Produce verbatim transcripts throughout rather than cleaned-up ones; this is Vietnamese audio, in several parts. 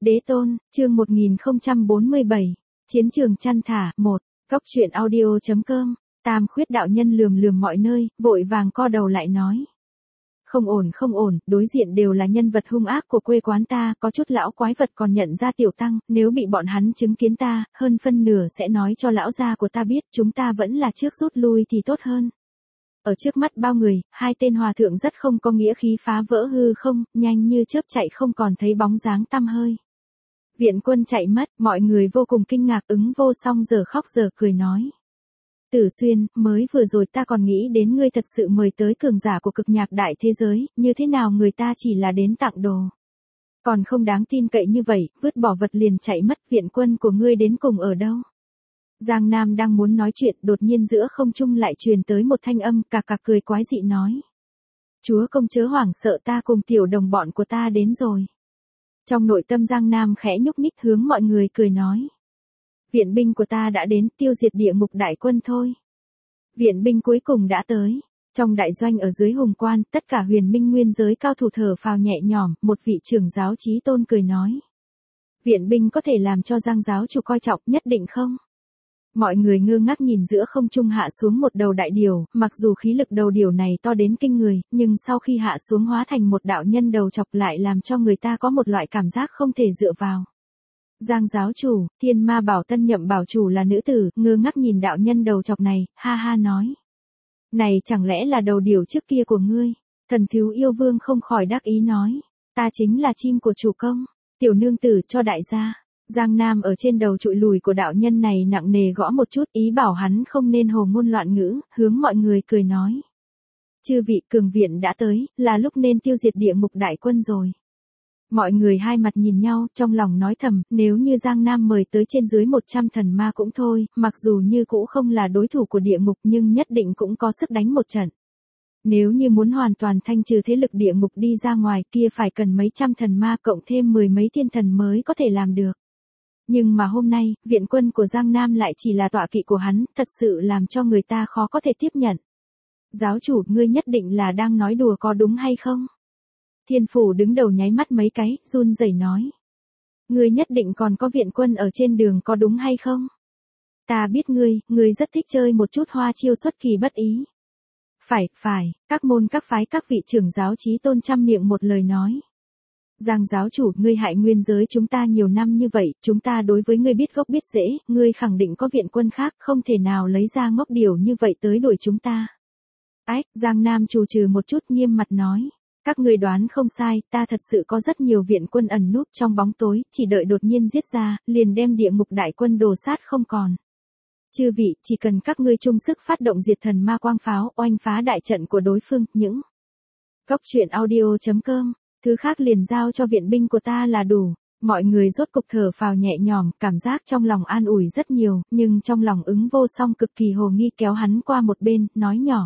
Đế tôn, chương một nghìn không trăm bốn mươi bảy, Chiến trường chăn thả, một, Cóc truyện audio.com, Tam Khuyết đạo nhân lườm lườm mọi nơi, vội vàng co đầu lại nói. Không ổn không ổn, đối diện đều là nhân vật hung ác của quê quán ta, có chút lão quái vật còn nhận ra tiểu tăng, nếu bị bọn hắn chứng kiến ta, hơn phân nửa sẽ nói cho lão gia của ta biết chúng ta vẫn là trước rút lui thì tốt hơn. Ở trước mắt bao người, hai tên hòa thượng rất không có nghĩa khí phá vỡ hư không, nhanh như chớp chạy không còn thấy bóng dáng tăm hơi. Viện quân chạy mất, mọi người vô cùng kinh ngạc, ứng vô song giờ khóc giờ cười nói. Tử Xuyên, mới vừa rồi ta còn nghĩ đến ngươi thật sự mời tới cường giả của cực nhạc đại thế giới, như thế nào người ta chỉ là đến tặng đồ. Còn không đáng tin cậy như vậy, vứt bỏ vật liền chạy mất, viện quân của ngươi đến cùng ở đâu? Giang Nam đang muốn nói chuyện, đột nhiên giữa không trung lại truyền tới một thanh âm, cà cà cười quái dị nói. Chúa công chớ hoảng sợ, ta cùng tiểu đồng bọn của ta đến rồi. Trong nội tâm Giang Nam khẽ nhúc nhích hướng mọi người cười nói. Viện binh của ta đã đến, tiêu diệt địa ngục đại quân thôi. Viện binh cuối cùng đã tới. Trong đại doanh ở dưới hùng quan, tất cả huyền minh nguyên giới cao thủ thở phào nhẹ nhõm, một vị trưởng giáo chí tôn cười nói. Viện binh có thể làm cho Giang giáo chủ coi trọng, nhất định không? Mọi người ngơ ngác nhìn giữa không trung hạ xuống một đầu đại điều, mặc dù khí lực đầu điều này to đến kinh người, nhưng sau khi hạ xuống hóa thành một đạo nhân đầu chọc lại làm cho người ta có một loại cảm giác không thể dựa vào. Giang giáo chủ, Thiên Ma Bảo tân nhậm bảo chủ là nữ tử, ngơ ngác nhìn đạo nhân đầu chọc này, ha ha nói. Này chẳng lẽ là đầu điều trước kia của ngươi? Thần thiếu yêu vương không khỏi đắc ý nói. Ta chính là chim của chủ công, tiểu nương tử cho đại gia. Giang Nam ở trên đầu trụi lùi của đạo nhân này nặng nề gõ một chút, ý bảo hắn không nên hồ ngôn loạn ngữ, hướng mọi người cười nói. Chư vị cường viện đã tới, là lúc nên tiêu diệt địa ngục đại quân rồi. Mọi người hai mặt nhìn nhau, trong lòng nói thầm, nếu như Giang Nam mời tới trên dưới một trăm thần ma cũng thôi, mặc dù như cũ không là đối thủ của địa ngục nhưng nhất định cũng có sức đánh một trận. Nếu như muốn hoàn toàn thanh trừ thế lực địa ngục đi ra ngoài kia phải cần mấy trăm thần ma cộng thêm mười mấy thiên thần mới có thể làm được. Nhưng mà hôm nay, viện quân của Giang Nam lại chỉ là tọa kỵ của hắn, thật sự làm cho người ta khó có thể tiếp nhận. Giáo chủ, ngươi nhất định là đang nói đùa có đúng hay không? Thiên phủ đứng đầu nháy mắt mấy cái, run rẩy nói. Ngươi nhất định còn có viện quân ở trên đường có đúng hay không? Ta biết ngươi, ngươi rất thích chơi một chút hoa chiêu xuất kỳ bất ý. Phải, phải, các môn các phái các vị trưởng giáo chí tôn trăm miệng một lời nói. Giang giáo chủ, ngươi hại nguyên giới chúng ta nhiều năm như vậy, chúng ta đối với ngươi biết gốc biết rễ, ngươi khẳng định có viện quân khác, không thể nào lấy ra ngốc điều như vậy tới đuổi chúng ta. Ách, Giang Nam trù trừ một chút nghiêm mặt nói. Các ngươi đoán không sai, ta thật sự có rất nhiều viện quân ẩn núp trong bóng tối, chỉ đợi đột nhiên giết ra, liền đem địa ngục đại quân đồ sát không còn. Chư vị, chỉ cần các ngươi chung sức phát động diệt thần ma quang pháo, oanh phá đại trận của đối phương, những. Cóc truyện audio.com, thứ khác liền giao cho viện binh của ta là đủ. Mọi người rốt cục thở phào nhẹ nhõm, cảm giác trong lòng an ủi rất nhiều, nhưng trong lòng ứng vô song cực kỳ hồ nghi kéo hắn qua một bên, nói nhỏ.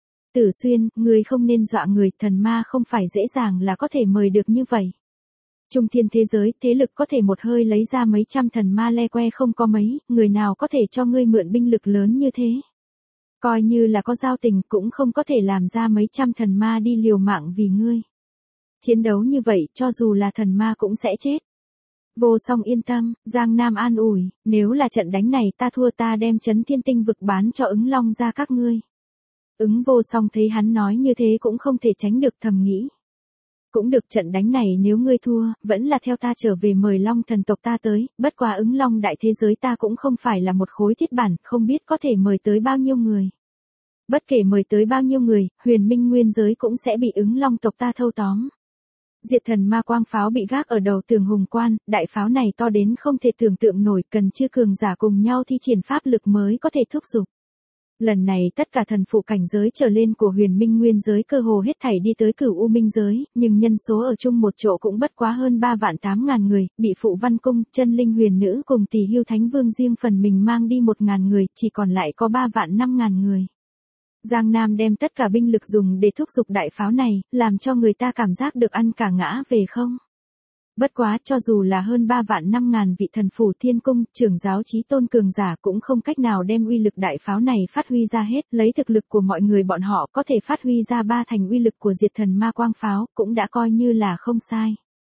Tử Xuyên, ngươi không nên dọa người, thần ma không phải dễ dàng là có thể mời được như vậy. Trung thiên thế giới, thế lực có thể một hơi lấy ra mấy trăm thần ma le que không có mấy, người nào có thể cho ngươi mượn binh lực lớn như thế. Coi như là có giao tình cũng không có thể làm ra mấy trăm thần ma đi liều mạng vì ngươi. Chiến đấu như vậy, cho dù là thần ma cũng sẽ chết. Vô song yên tâm, Giang Nam an ủi, nếu là trận đánh này ta thua ta đem chấn thiên tinh vực bán cho ứng long ra các ngươi. Ứng vô song thấy hắn nói như thế cũng không thể tránh được thầm nghĩ. Cũng được, trận đánh này nếu ngươi thua, vẫn là theo ta trở về mời long thần tộc ta tới, bất quá ứng long đại thế giới ta cũng không phải là một khối thiết bản, không biết có thể mời tới bao nhiêu người. Bất kể mời tới bao nhiêu người, huyền minh nguyên giới cũng sẽ bị ứng long tộc ta thâu tóm. Diệt thần ma quang pháo bị gác ở đầu tường hùng quan, đại pháo này to đến không thể tưởng tượng nổi, cần chư cường giả cùng nhau thi triển pháp lực mới có thể thúc giục. Lần này tất cả thần phụ cảnh giới trở lên của huyền minh nguyên giới cơ hồ hết thảy đi tới cửu u minh giới, nhưng nhân số ở chung một chỗ cũng bất quá hơn ba vạn tám ngàn người, bị phụ văn cung, chân linh huyền nữ cùng tỷ hưu thánh vương riêng phần mình mang đi một ngàn người, chỉ còn lại có ba vạn năm ngàn người. Giang Nam đem tất cả binh lực dùng để thúc giục đại pháo này, làm cho người ta cảm giác được ăn cả ngã về không. Bất quá, cho dù là hơn ba vạn năm ngàn vị thần phủ thiên cung, trưởng giáo chí tôn cường giả cũng không cách nào đem uy lực đại pháo này phát huy ra hết, lấy thực lực của mọi người bọn họ có thể phát huy ra ba thành uy lực của diệt thần ma quang pháo, cũng đã coi như là không sai.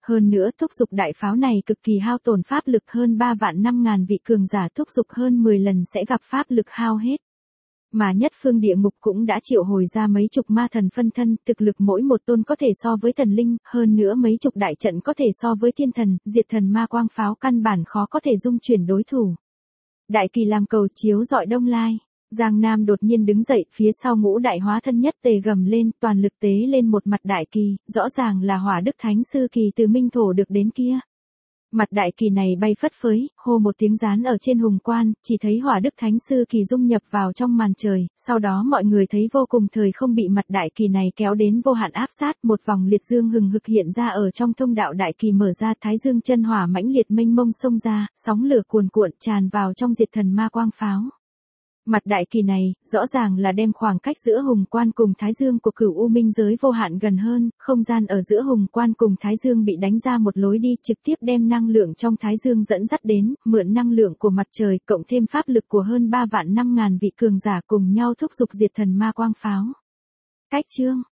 Hơn nữa thúc dục đại pháo này cực kỳ hao tổn pháp lực, hơn ba vạn năm ngàn vị cường giả thúc dục hơn mười lần sẽ gặp pháp lực hao hết. Mà nhất phương địa ngục cũng đã triệu hồi ra mấy chục ma thần phân thân, thực lực mỗi một tôn có thể so với thần linh, hơn nữa mấy chục đại trận có thể so với thiên thần, diệt thần ma quang pháo căn bản khó có thể dung chuyển đối thủ. Đại kỳ làm cầu chiếu rọi đông lai. Giang Nam đột nhiên đứng dậy, phía sau ngũ đại hóa thân nhất tề gầm lên, toàn lực tế lên một mặt đại kỳ, rõ ràng là Hỏa Đức Thánh Sư kỳ từ Minh Thổ được đến kia. Mặt đại kỳ này bay phất phới, hô một tiếng dán ở trên hùng quan, chỉ thấy Hỏa Đức Thánh Sư kỳ dung nhập vào trong màn trời, sau đó mọi người thấy vô cùng thời không bị mặt đại kỳ này kéo đến vô hạn áp sát, một vòng liệt dương hừng hực hiện ra ở trong thông đạo đại kỳ mở ra, thái dương chân hỏa mãnh liệt mênh mông xông ra, sóng lửa cuồn cuộn tràn vào trong diệt thần ma quang pháo. Mặt đại kỳ này, rõ ràng là đem khoảng cách giữa hùng quan cùng thái dương của cửu u minh giới vô hạn gần hơn, không gian ở giữa hùng quan cùng thái dương bị đánh ra một lối đi, trực tiếp đem năng lượng trong thái dương dẫn dắt đến, mượn năng lượng của mặt trời, cộng thêm pháp lực của hơn ba vạn năm ngàn vị cường giả cùng nhau thúc dục diệt thần ma quang pháo. Cách chương